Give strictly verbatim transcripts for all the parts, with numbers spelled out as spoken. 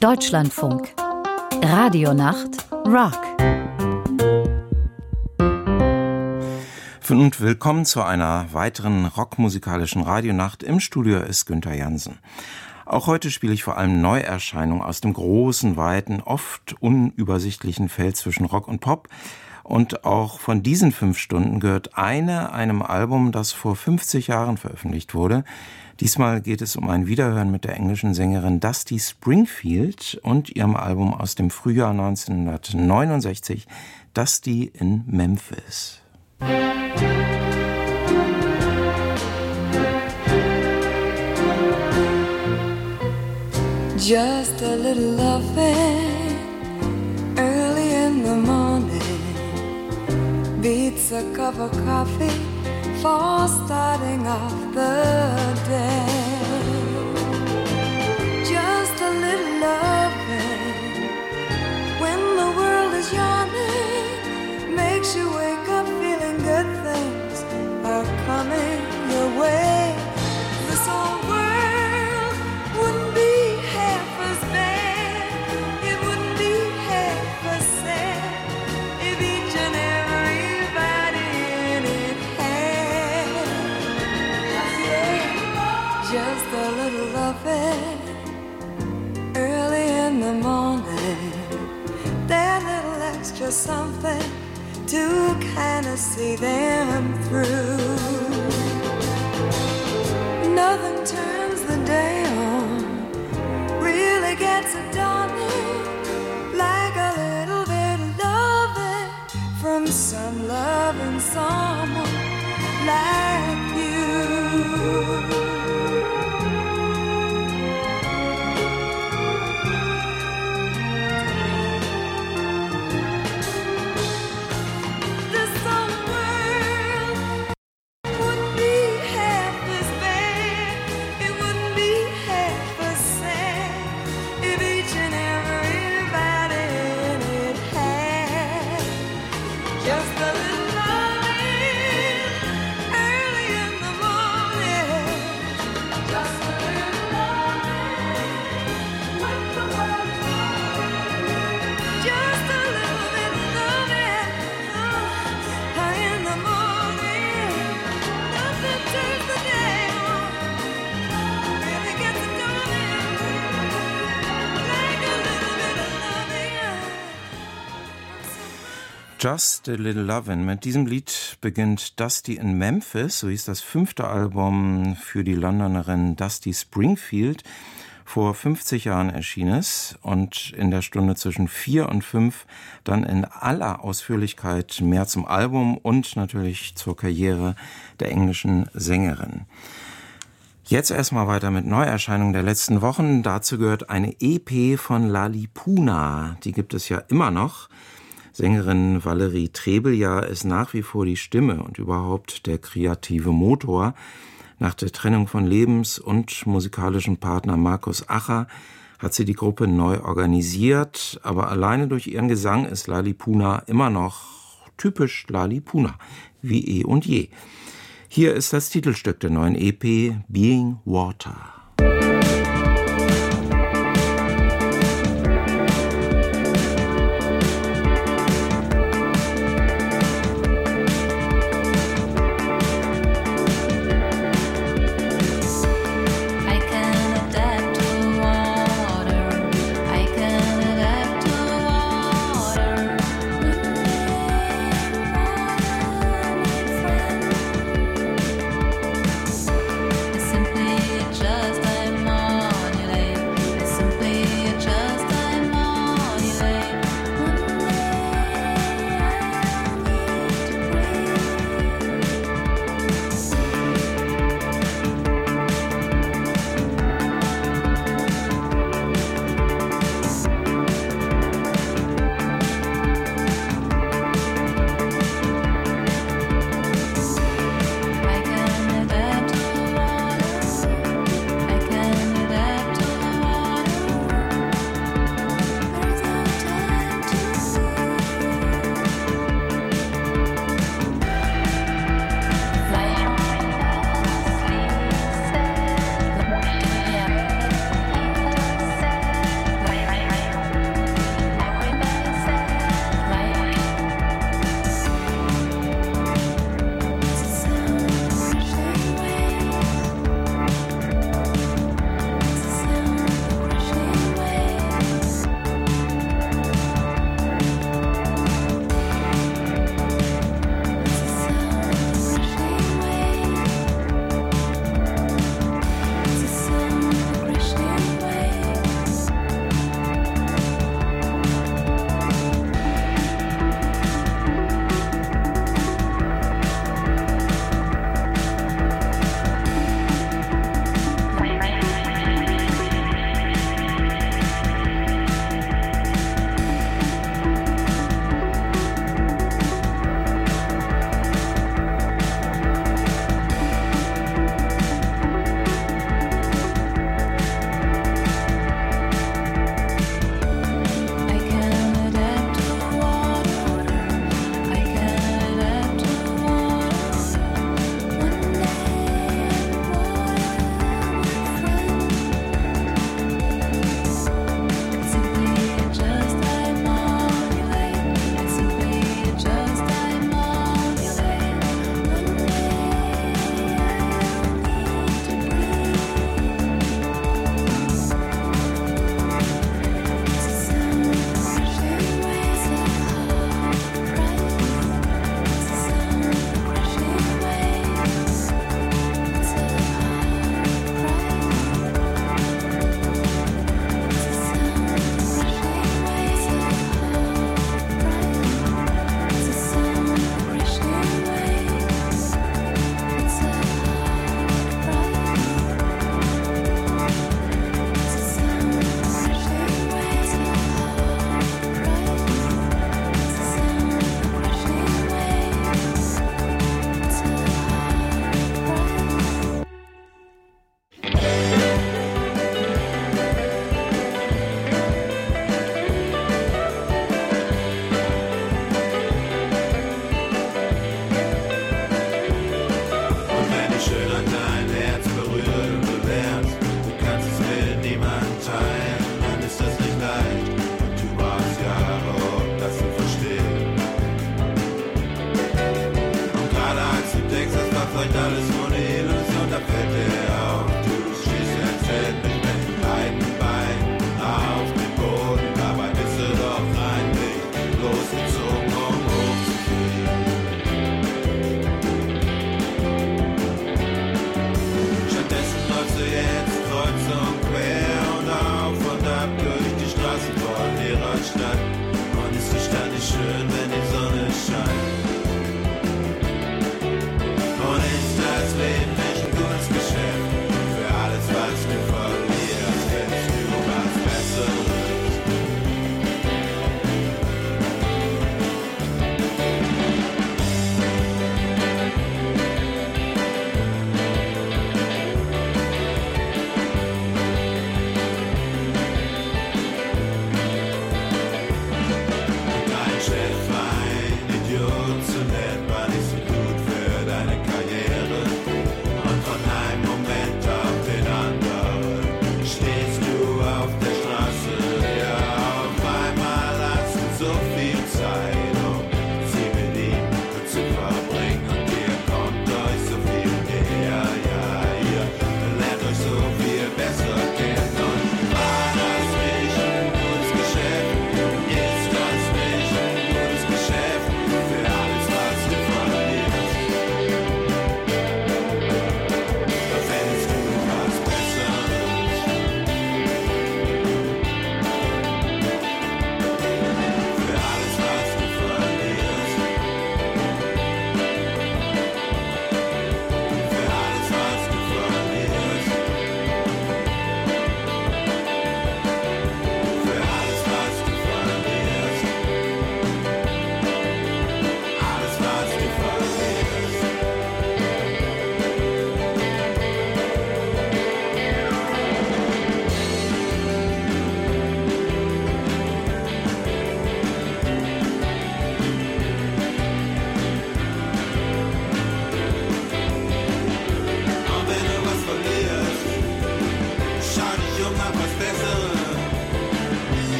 Deutschlandfunk. Radionacht Rock. Und willkommen zu einer weiteren rockmusikalischen Radionacht. Im Studio ist Günther Jansen. Auch heute spiele ich vor allem Neuerscheinungen aus dem großen, weiten, oft unübersichtlichen Feld zwischen Rock und Pop. Und auch von diesen fünf Stunden gehört eine einem Album, das vor fünfzig Jahren veröffentlicht wurde. Diesmal geht es um ein Wiederhören mit der englischen Sängerin Dusty Springfield und ihrem Album aus dem Frühjahr neunzehnhundertneunundsechzig, Dusty in Memphis. Just a little loving early in the morning beats a cup of coffee for starting off the day. Just a little loving when the world is yawning makes you wake up feeling good things are coming your way. This whole world wouldn't be half as bad, it wouldn't be half as sad if each and everybody in it had, yeah, just a little loving early in the morning, that little extra something to kind of see them through. Nothing turns the day on, really gets it dawning, like a little bit of loving from some loving someone like you. Just a Little Lovin'. Mit diesem Lied beginnt Dusty in Memphis, so hieß das fünfte Album für die Londonerin Dusty Springfield. Vor fünfzig Jahren erschien es und in der Stunde zwischen vier und fünf dann in aller Ausführlichkeit mehr zum Album und natürlich zur Karriere der englischen Sängerin. Jetzt erstmal weiter mit Neuerscheinungen der letzten Wochen. Dazu gehört eine E P von Lali Poona. Die gibt es ja immer noch. Sängerin Valerie Trebeljahr ist nach wie vor die Stimme und überhaupt der kreative Motor. Nach der Trennung von Lebens- und musikalischen Partner Markus Acher hat sie die Gruppe neu organisiert, aber alleine durch ihren Gesang ist Lali Poona immer noch typisch Lali Poona, wie eh und je. Hier ist das Titelstück der neuen E P, Being Water. Just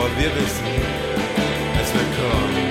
aber wir wissen, es wird kommen.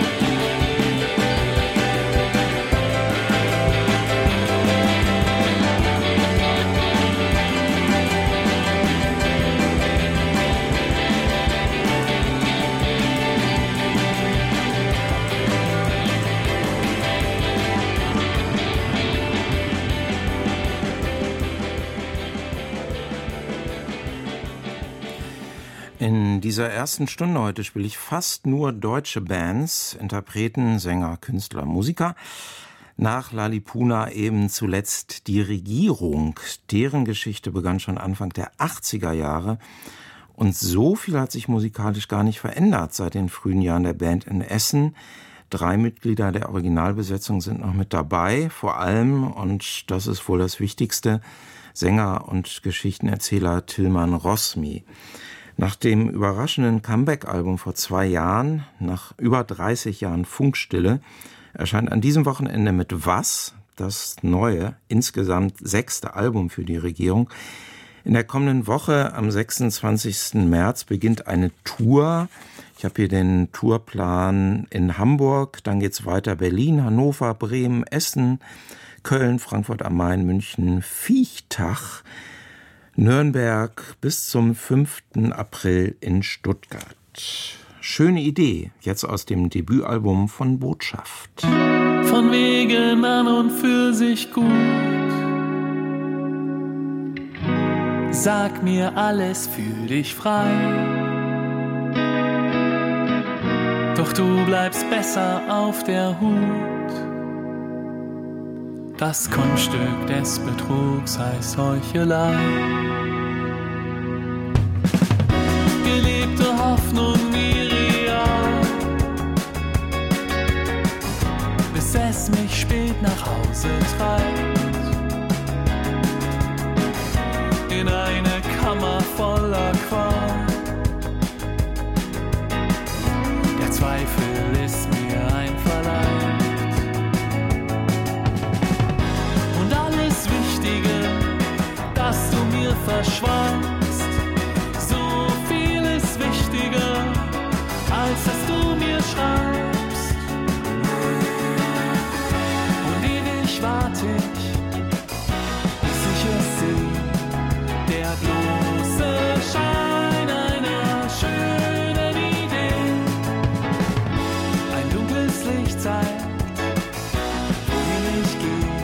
In dieser ersten Stunde heute spiele ich fast nur deutsche Bands, Interpreten, Sänger, Künstler, Musiker. Nach Lalipuna eben zuletzt die Regierung. Deren Geschichte begann schon Anfang der achtziger Jahre. Und so viel hat sich musikalisch gar nicht verändert seit den frühen Jahren der Band in Essen. Drei Mitglieder der Originalbesetzung sind noch mit dabei. Vor allem, und das ist wohl das Wichtigste, Sänger und Geschichtenerzähler Tilman Rosmi. Nach dem überraschenden Comeback-Album vor zwei Jahren, nach über dreißig Jahren Funkstille, erscheint an diesem Wochenende mit Was, das neue, insgesamt sechste Album für die Regierung. In der kommenden Woche, am sechsundzwanzigsten März, beginnt eine Tour. Ich habe hier den Tourplan in Hamburg, dann geht's weiter Berlin, Hannover, Bremen, Essen, Köln, Frankfurt am Main, München, Viechtach, Nürnberg bis zum fünften April in Stuttgart. Schöne Idee, jetzt aus dem Debütalbum von Botschaft. Von wegen an und für sich gut. Sag mir alles, fühl dich frei. Doch du bleibst besser auf der Hut. Das Kunststück des Betrugs heißt Heuchelei. Gelebte Hoffnung irreal, bis es mich spät nach Hause treibt. In eine Kammer voller Qual. Der Zweifel ist mir einverleibt. Dass du mir verschwandst, so viel ist wichtiger, als dass du mir schreibst. Und ewig warte ich, bis ich es sehe, der bloße Schein einer schönen Idee. Ein dunkles Licht zeigt, wohin ich gehe.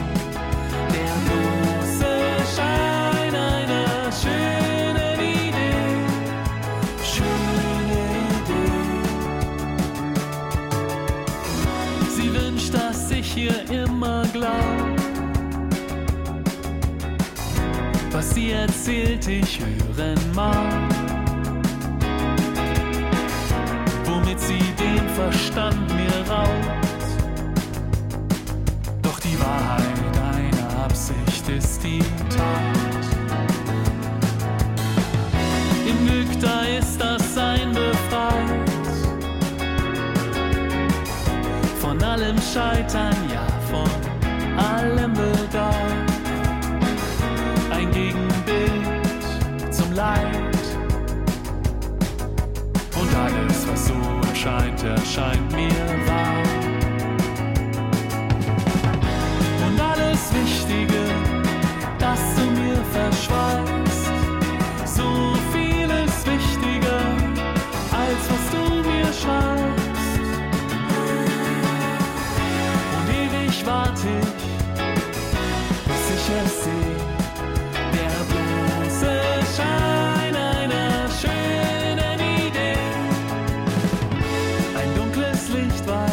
Hier immer glaub, was sie erzählt, ich hören mag, womit sie den Verstand mir raubt. Doch die Wahrheit einer Absicht ist die Tat. Im Glück, da ist das Sein befreit. Von allem Scheitern, ja, von allem Bedarf. Ein Gegenbild zum Leid. Und alles, was so erscheint, erscheint mir wahr. Und alles Wichtige, das du mir verschweigst, so viel ist wichtiger, als was du mir schreibst. Warte ich, bis ich es sehe, der bloße Schein einer schönen Idee. Ein dunkles Licht war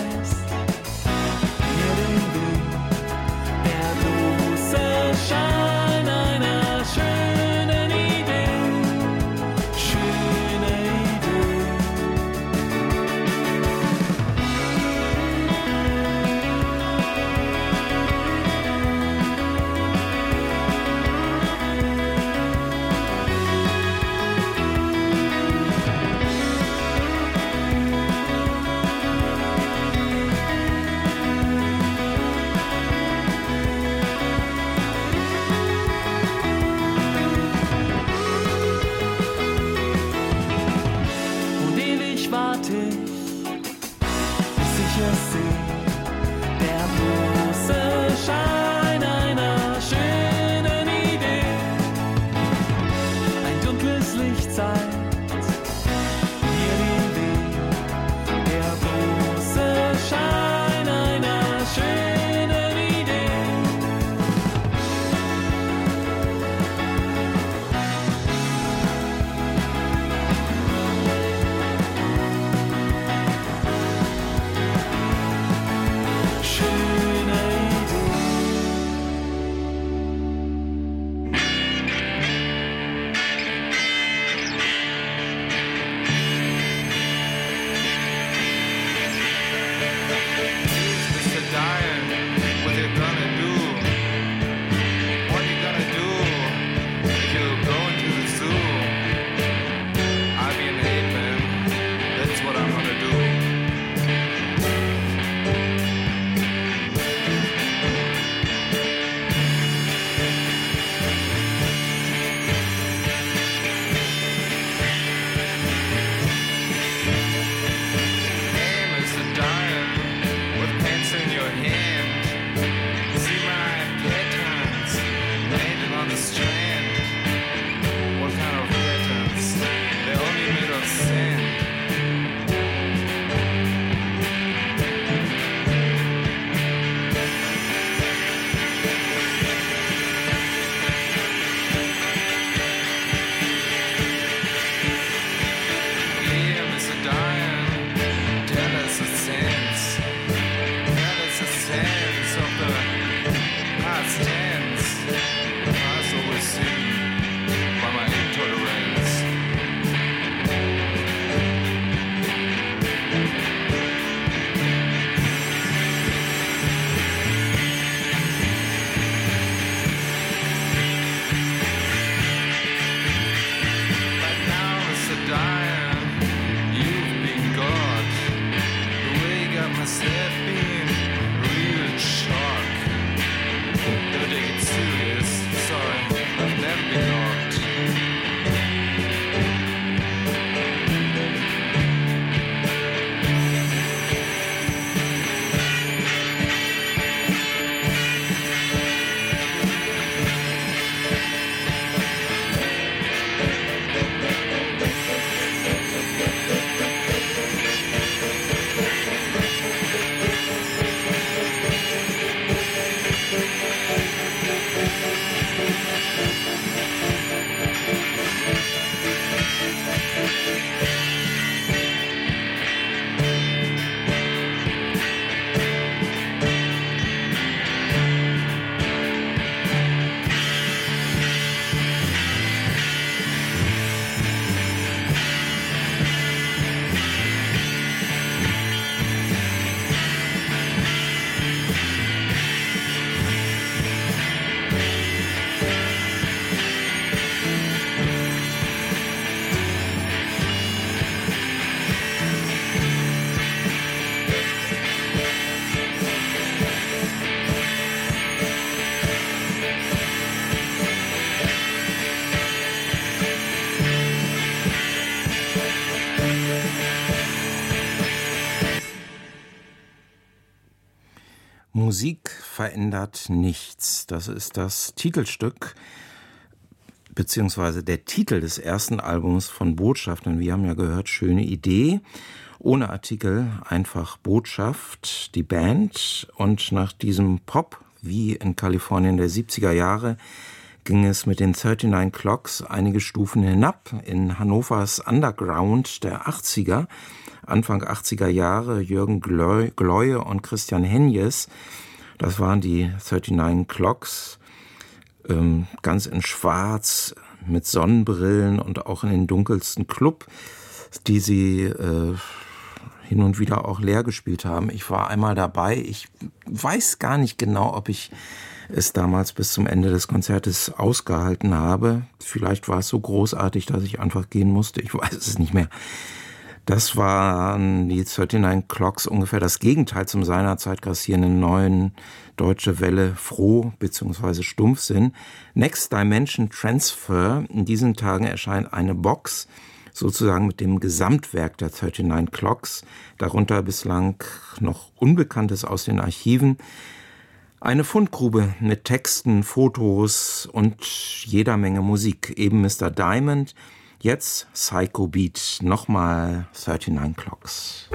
Musik verändert nichts. Das ist das Titelstück beziehungsweise der Titel des ersten Albums von Botschaft. Und wir haben ja gehört, schöne Idee, ohne Artikel, einfach Botschaft, die Band. Und nach diesem Pop, wie in Kalifornien der siebziger Jahre, ging es mit den neununddreißig Clocks einige Stufen hinab in Hannovers Underground der achtziger, Anfang achtziger Jahre. Jürgen Gleue und Christian Henjes, das waren die neununddreißig Clocks, ähm, ganz in Schwarz, mit Sonnenbrillen und auch in den dunkelsten Club, die sie äh, hin und wieder auch leer gespielt haben. Ich war einmal dabei. Ich weiß gar nicht genau, ob ich es damals bis zum Ende des Konzertes ausgehalten habe. Vielleicht war es so großartig, dass ich einfach gehen musste. Ich weiß es nicht mehr. Das waren die neununddreißig Clocks, ungefähr das Gegenteil zum seinerzeit grassierenden neuen Deutsche Welle Froh bzw. Stumpfsinn. Next Dimension Transfer. In diesen Tagen erscheint eine Box, sozusagen mit dem Gesamtwerk der neununddreißig Clocks, darunter bislang noch Unbekanntes aus den Archiven. Eine Fundgrube mit Texten, Fotos und jeder Menge Musik. Eben Mister Diamond, jetzt Psycho Beat, nochmal neununddreißig Clocks.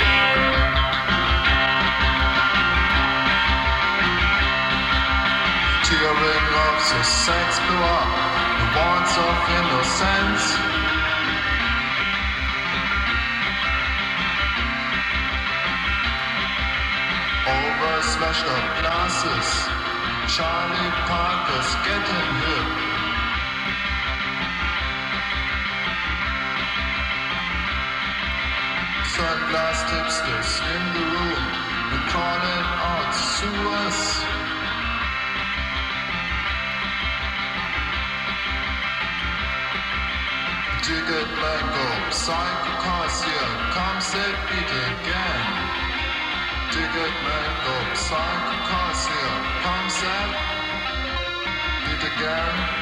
Tearing of the sex blew up, the wants of innocence. Over smashed up glasses, Charlie Parker's getting hip. Sunglass tipsters in the room, we call it out sewers. Ticket mango, psycho cars here, come set beat again. Ticket mango, psycho cars here, come set beat again.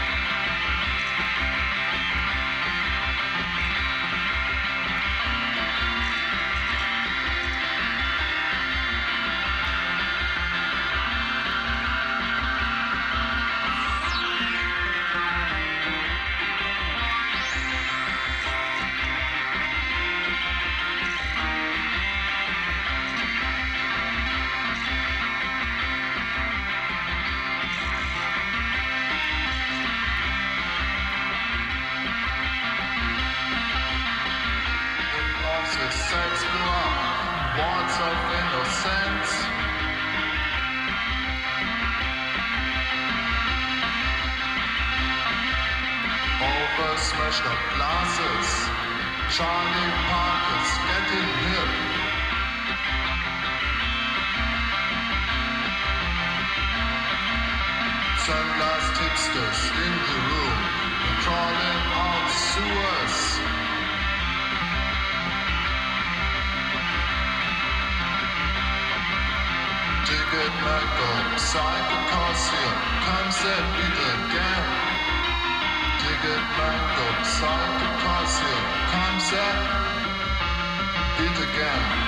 Sex blew up, wants of innocence. Over smashed up glasses, Charlie Parker's getting hip. Sunglass tipsters in the room, we're crawling out sewers. Ticket mango, psycho cars here, come set beat again. Ticket mango, psycho cars here, come set beat again.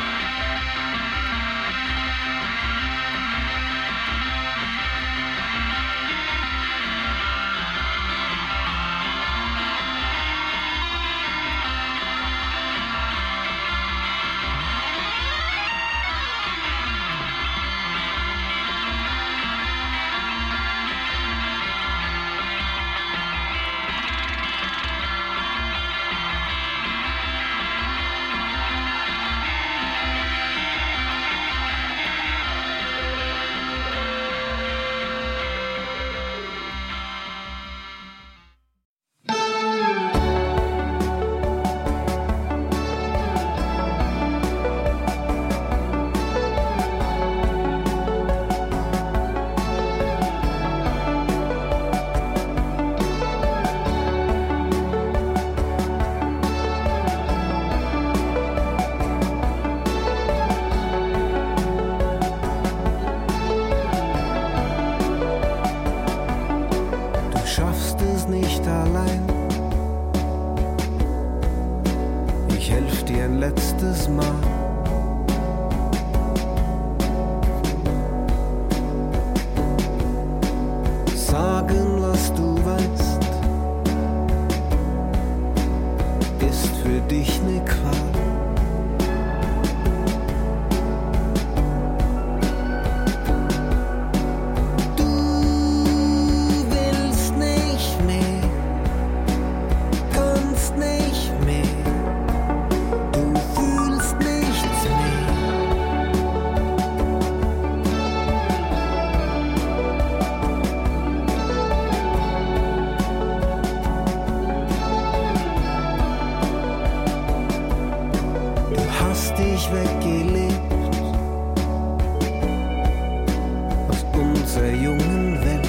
dieser jungen Welt.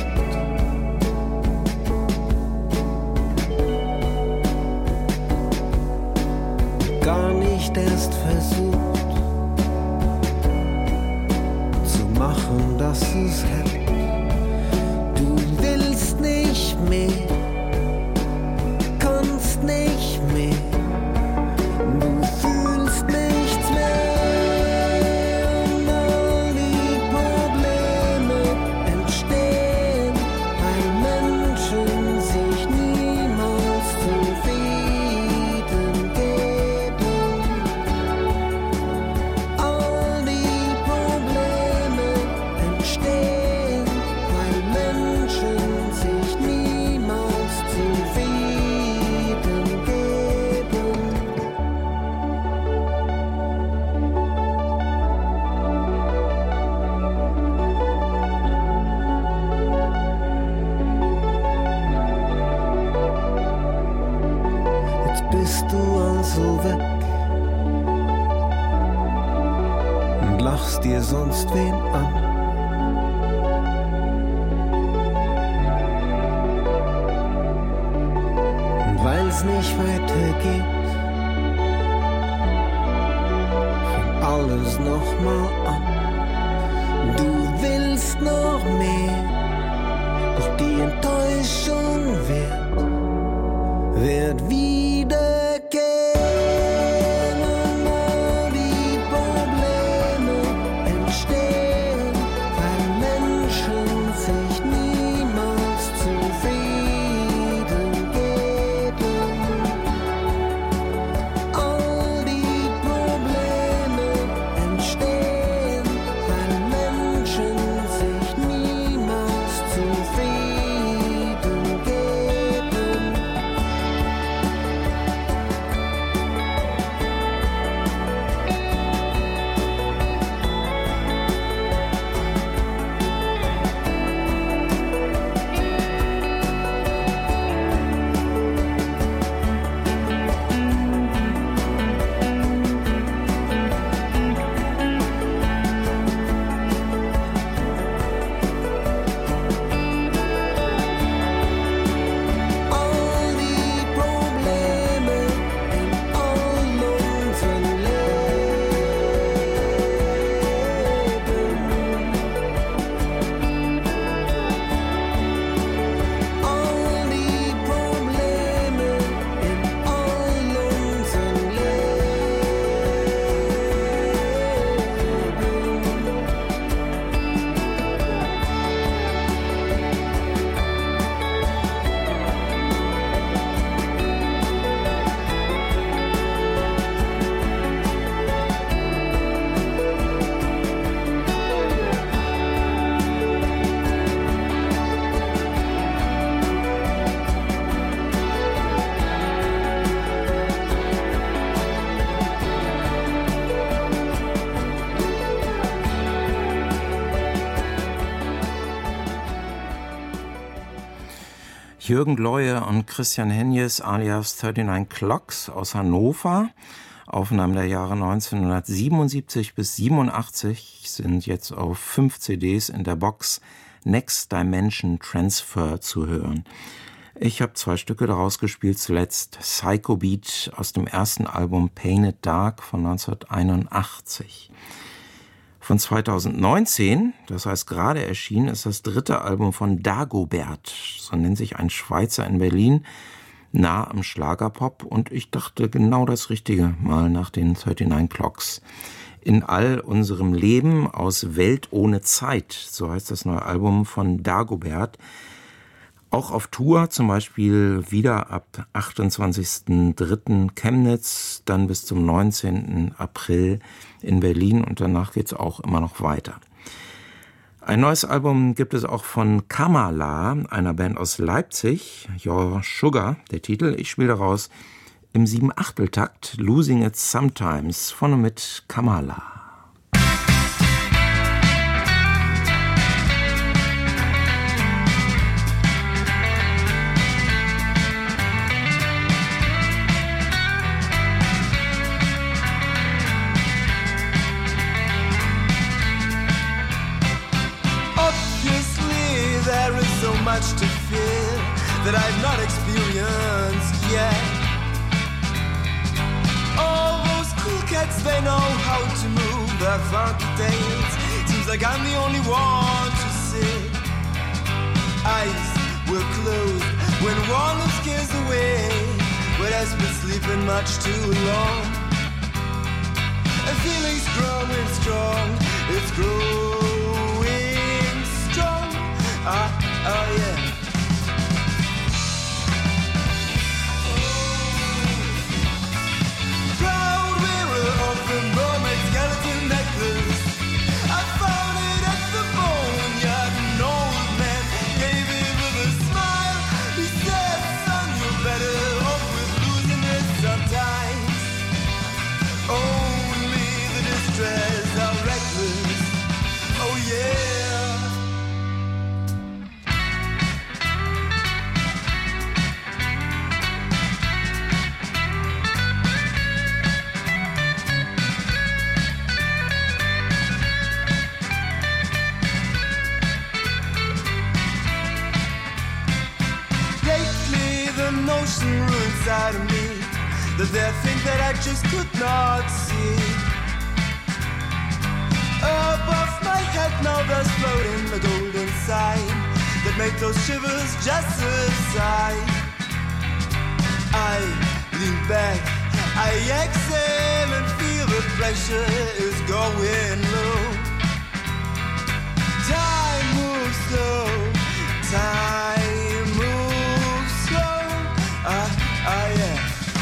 Gar nicht erst versucht zu machen, dass es hält. Du willst nicht mehr, kannst nicht mehr. Du fühlst nichts mehr und all die Probleme entstehen, weil Menschen sich niemals zufrieden geben. All die Probleme entstehen, weil Menschen sich niemals zufrieden geben. Jetzt bist du also weg und lachst dir sonst wen an. Und weil's nicht weitergeht, fängt alles nochmal an. Du willst noch mehr, doch die Enttäuschung wird, wird wieder gehen. Und all die Probleme entstehen, weil Menschen sich niemals zufrieden geben. All die Probleme entstehen, weil Menschen sich niemals zufrieden geben. All die Probleme in all unseren Leben. All die Probleme in all unseren Jürgen Leue und Christian Henjes alias neununddreißig Clocks aus Hannover. Aufnahmen der Jahre neunzehnhundertsiebenundsiebzig bis siebenundachtzig sind jetzt auf fünf C Ds in der Box Next Dimension Transfer zu hören. Ich habe zwei Stücke daraus gespielt, zuletzt Psycho Beat aus dem ersten Album Painted Dark von neunzehnhunderteinundachtzig. Von zweitausendneunzehn, das heißt gerade erschienen, ist das dritte Album von Dagobert, so nennt sich ein Schweizer in Berlin, nah am Schlagerpop, und ich dachte genau das Richtige mal nach den neununddreißig Clocks. In all unserem Leben aus Welt ohne Zeit, so heißt das neue Album von Dagobert. Auch auf Tour, zum Beispiel wieder ab achtundzwanzigsten dritten Chemnitz, dann bis zum neunzehnten April in Berlin, und danach geht's auch immer noch weiter. Ein neues Album gibt es auch von Kamala, einer Band aus Leipzig, Your Sugar, der Titel. Ich spiele daraus im Sieben-Achtel-Takt Losing It Sometimes von und mit Kamala. Obviously so much to fear that I've not experienced yet. All those cool cats, they know how to move their funky dance. Seems like I'm the only one to see. Eyes were closed when warning scares away, but I've been sleeping much too long. And feeling's growing strong, it's growing strong. Ah, oh yeah. Proud wearer of the mermaid skeleton necklace, I found it at the boneyard. An old man gave it with a smile. He said, son, you're better off with losing it sometimes. Only the distress are reckless. Oh yeah. Lately the notion grew inside of me that there are things that I just could not see. Above my head now there's floating the golden sign that make those shivers just subside. I lean back, I exhale and feel the pressure is going low. Time moves slow, time moves slow. Ah, ah yeah.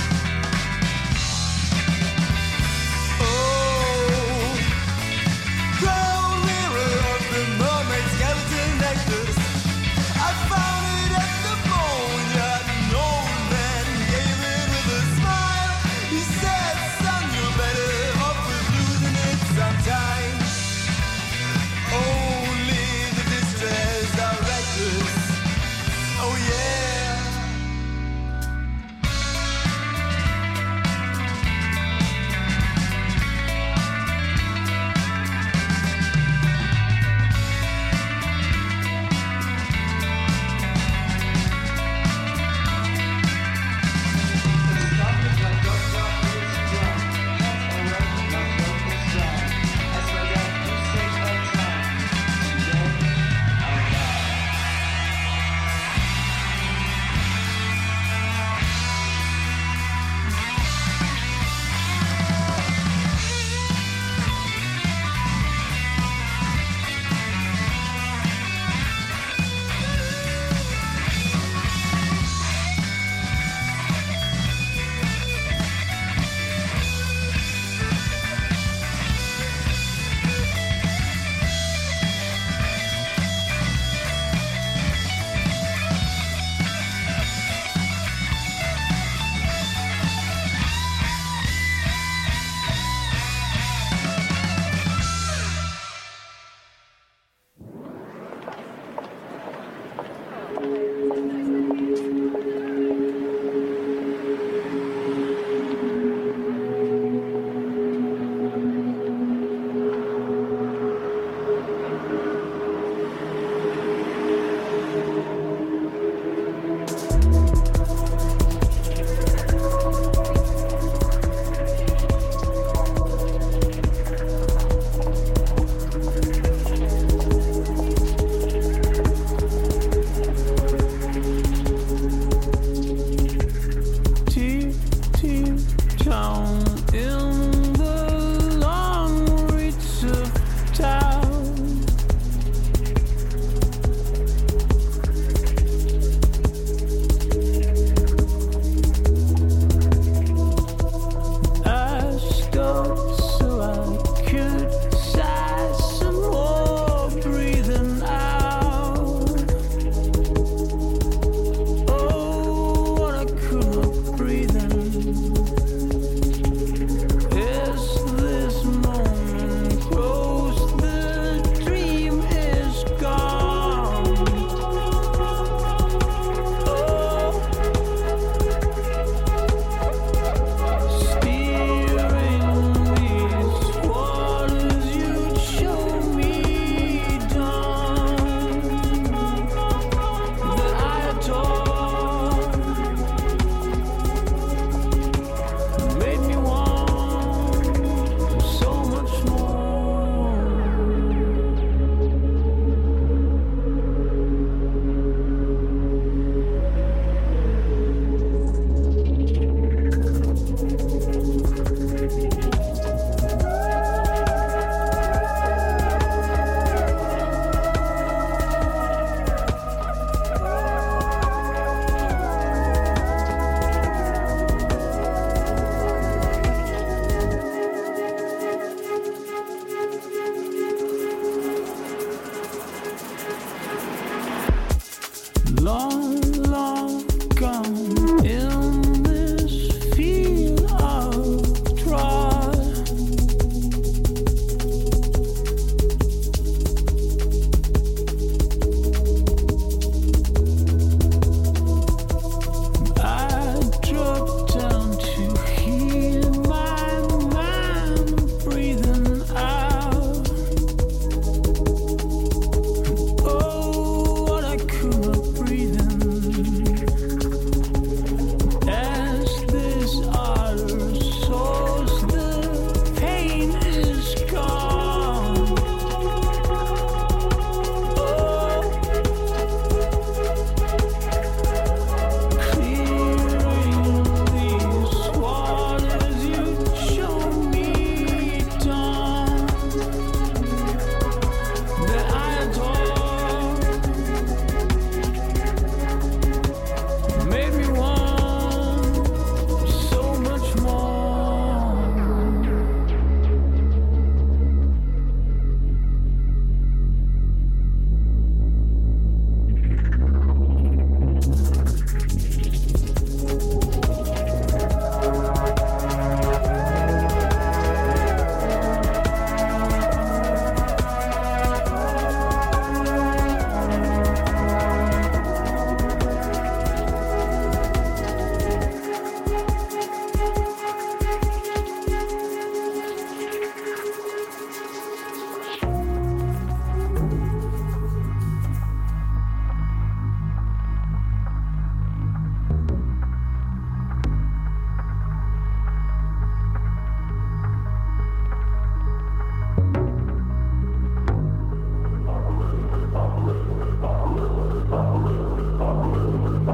Oh, crown wearer of the mermaid skeleton necklace, I found it at the boneyard. An old man gave it with a smile. He said, son, you're better off with losing it sometimes. Only the distress are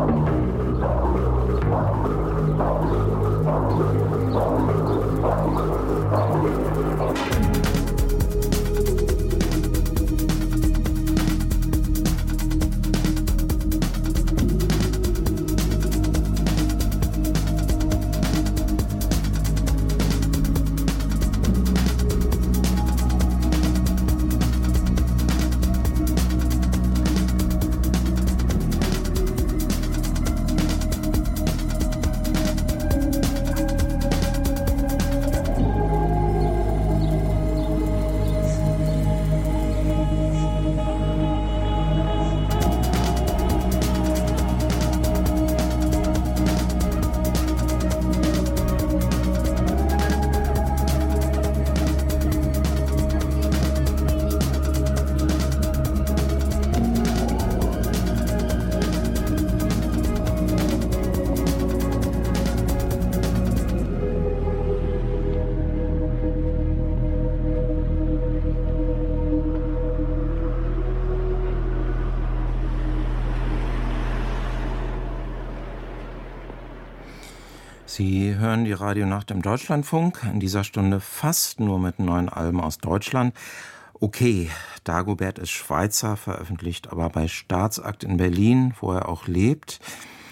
Sie hören die Radionacht im Deutschlandfunk, in dieser Stunde fast nur mit neuen Alben aus Deutschland. Okay, Dagobert ist Schweizer, veröffentlicht aber bei Staatsakt in Berlin, wo er auch lebt.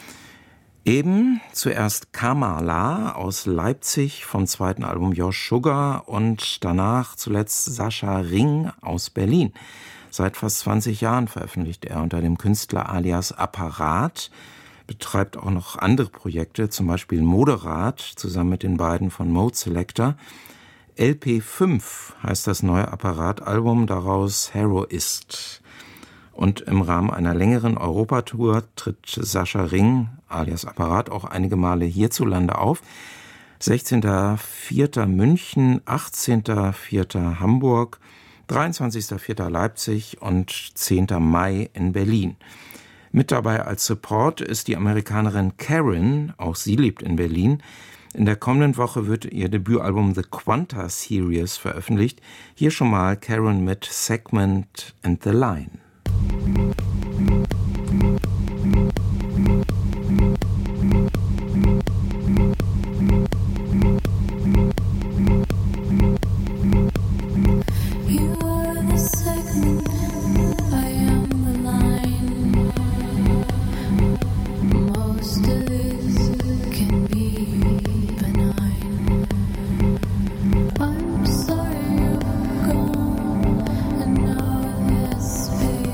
Eben zuerst Kamala aus Leipzig vom zweiten Album Your Sugar und danach zuletzt Sascha Ring aus Berlin. Seit fast zwanzig Jahren veröffentlicht er unter dem Künstler alias Apparat, betreibt auch noch andere Projekte, zum Beispiel Moderat, zusammen mit den beiden von Mode Selector. L P fünf heißt das neue Apparat-Album, daraus Heroist. Und im Rahmen einer längeren Europatour tritt Sascha Ring, alias Apparat, auch einige Male hierzulande auf. sechzehnter vierter München, achtzehnter vierter Hamburg, dreiundzwanzigster vierter Leipzig und zehnter Mai in Berlin. Mit dabei als Support ist die Amerikanerin Karen, auch sie lebt in Berlin. In der kommenden Woche wird ihr Debütalbum The Quanta Series veröffentlicht. Hier schon mal Karen mit Segment and the Line. I'm sorry you're gone, and now this pain.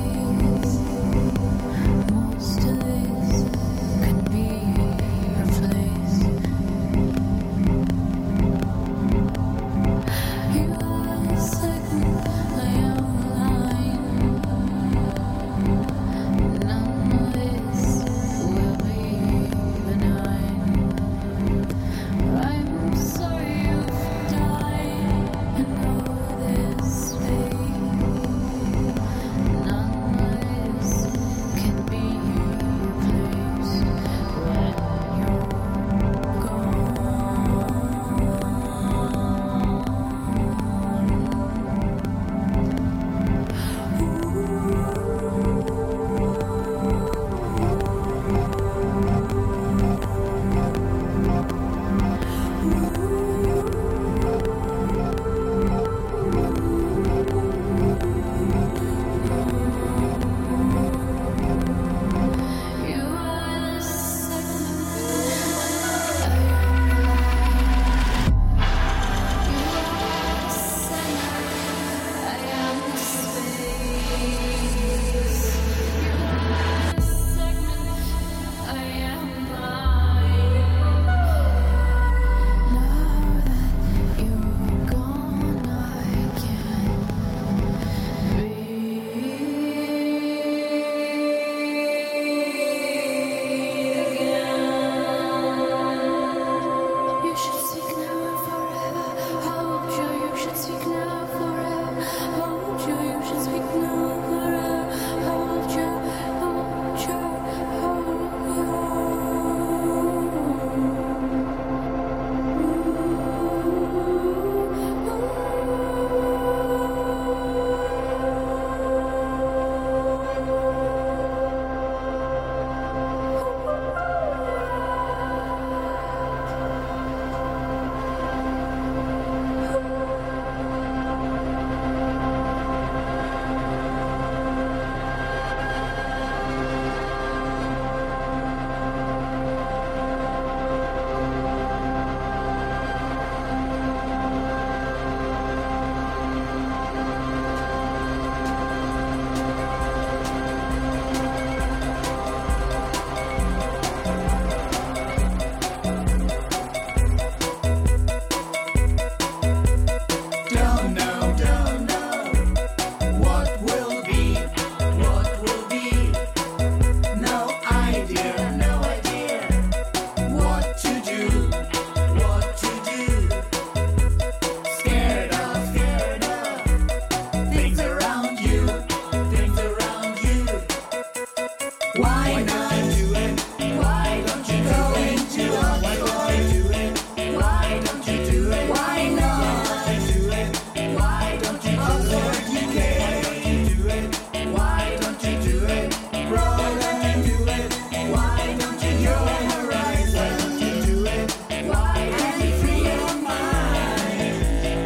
Why not do it? Why don't you go into Oxford? Do it. Why don't you do it? Why not do it? Why don't you Oxford U K? Do it. Why don't you do it? Brother, do it. Why don't you go horizon? Do it. Why can't you free your mind?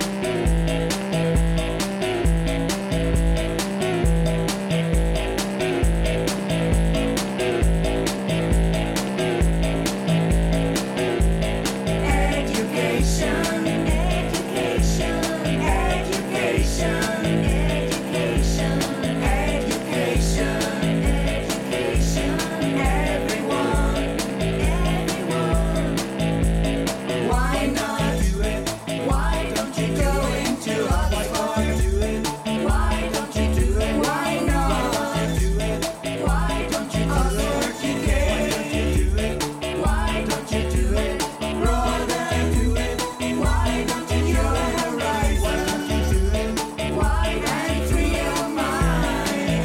Education, education, education, education, education, education, everyone, everyone. Why not do it? Why don't you go into Oxford? Do it. Why don't you do it? Why not do it? Why don't you Oxford U K? Do it. Why don't you do it? Brother, do it. Why don't you go horizon? Do it. Why can't you free your mind?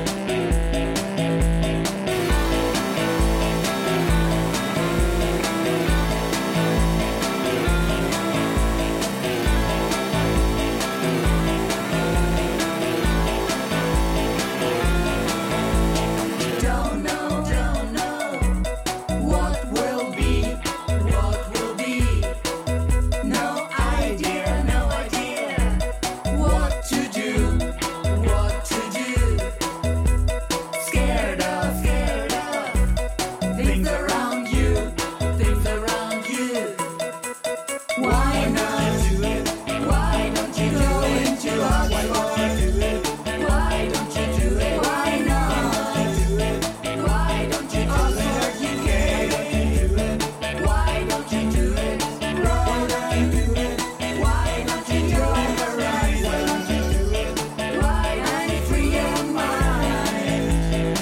Don't know, don't know what will be, what will be. No idea, no idea what to do, what to do. Scared of, scared of things around you, things around you. Why not do it? Why don't you go into Oxford? Do it. Why don't you do it? Why not do it? Why don't you Oxford U K? Do it. Why don't you do it? Brother, do it. Why don't you go horizon? Do it. Why can't you free your mind?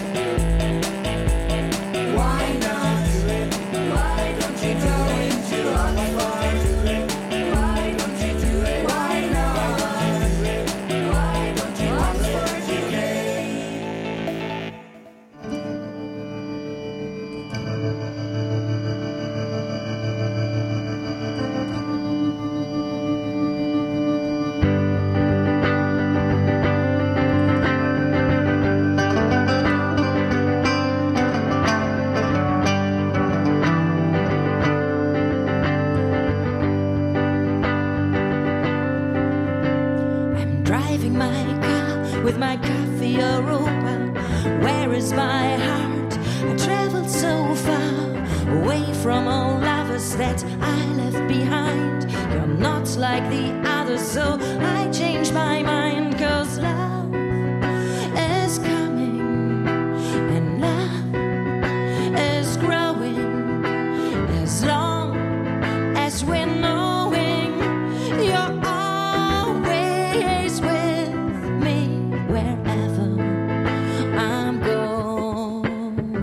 Why not do it? Why don't you go into Oxford? Do it. Why don't you do it? Why not do it? Why don't you Oxford U K? I'm driving my car with my coffee Europa. Where is my heart? I traveled so far away from all lovers that I left behind. You're not like the others, so I changed my mind. 'Cause love is coming and love is growing. As long as we're knowing you're always with me wherever I'm going.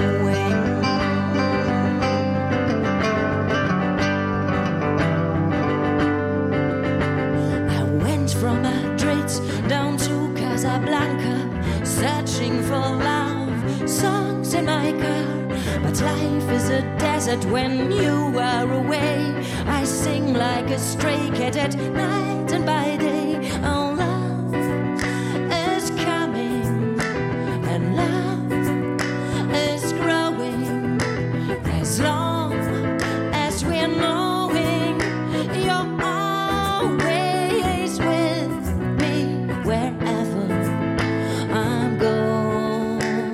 I went from Madrid down to Casablanca, searching for love, songs in my car. But life is a desert when you are away. I sing like a stray cat at night and by day. Oh, love is coming and love is growing. As long as we're knowing you're always with me wherever I'm going.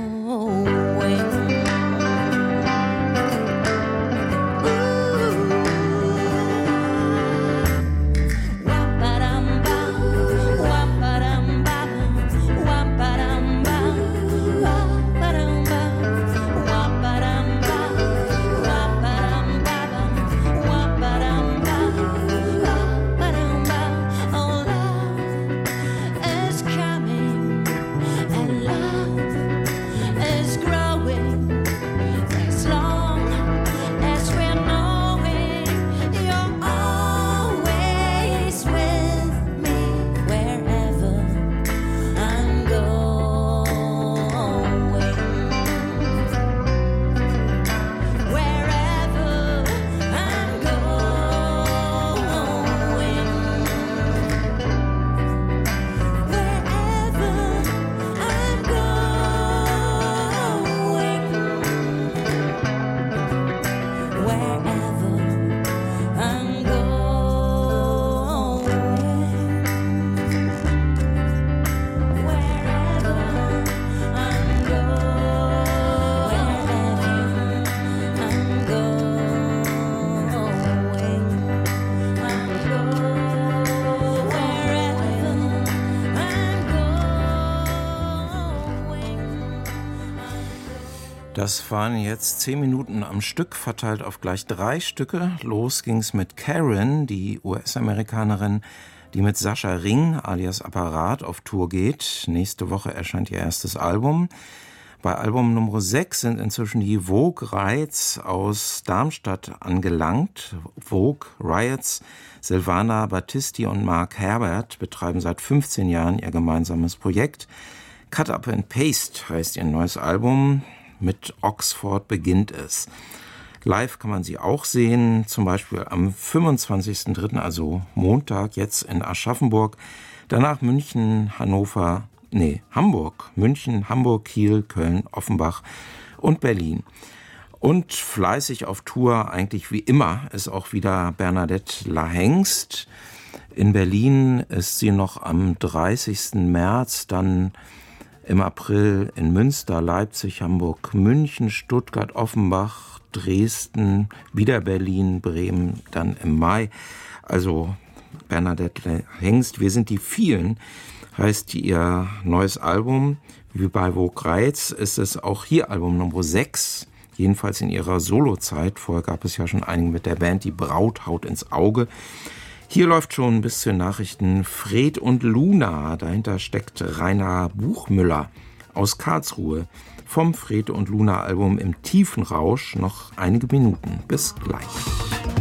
Ooh. Wa-ba-dum-ba. Das waren jetzt zehn Minuten am Stück, verteilt auf gleich drei Stücke. Los ging's mit Karen, die U S-Amerikanerin, die mit Sascha Ring alias Apparat auf Tour geht. Nächste Woche erscheint ihr erstes Album. Bei Album Nummer sechs sind inzwischen die Vogue Riots aus Darmstadt angelangt. Vogue Riots, Silvana Battisti und Mark Herbert betreiben seit fünfzehn Jahren ihr gemeinsames Projekt. Cut Up and Paste heißt ihr neues Album. Mit Oxford beginnt es. Live kann man sie auch sehen, zum Beispiel am fünfundzwanzigsten dritten, also Montag, jetzt in Aschaffenburg. Danach München, Hannover, nee, Hamburg, München, Hamburg, Kiel, Köln, Offenbach und Berlin. Und fleißig auf Tour, eigentlich wie immer, ist auch wieder Bernadette Lahengst. In Berlin ist sie noch am dreißigsten März, dann im April in Münster, Leipzig, Hamburg, München, Stuttgart, Offenbach, Dresden, wieder Berlin, Bremen, dann im Mai. Also Bernadette Lahengst, wir sind die vielen, heißt ihr neues Album. Wie bei Vogue Riots ist es auch hier Album Nummer sechs, jedenfalls in ihrer Solozeit. Vorher gab es ja schon einige mit der Band, die Braut haut ins Auge. Hier läuft schon bis zu den Nachrichten Fred und Luna. Dahinter steckt Rainer Buchmüller aus Karlsruhe. Vom Fred und Luna Album Im tiefen Rausch noch einige Minuten. Bis gleich.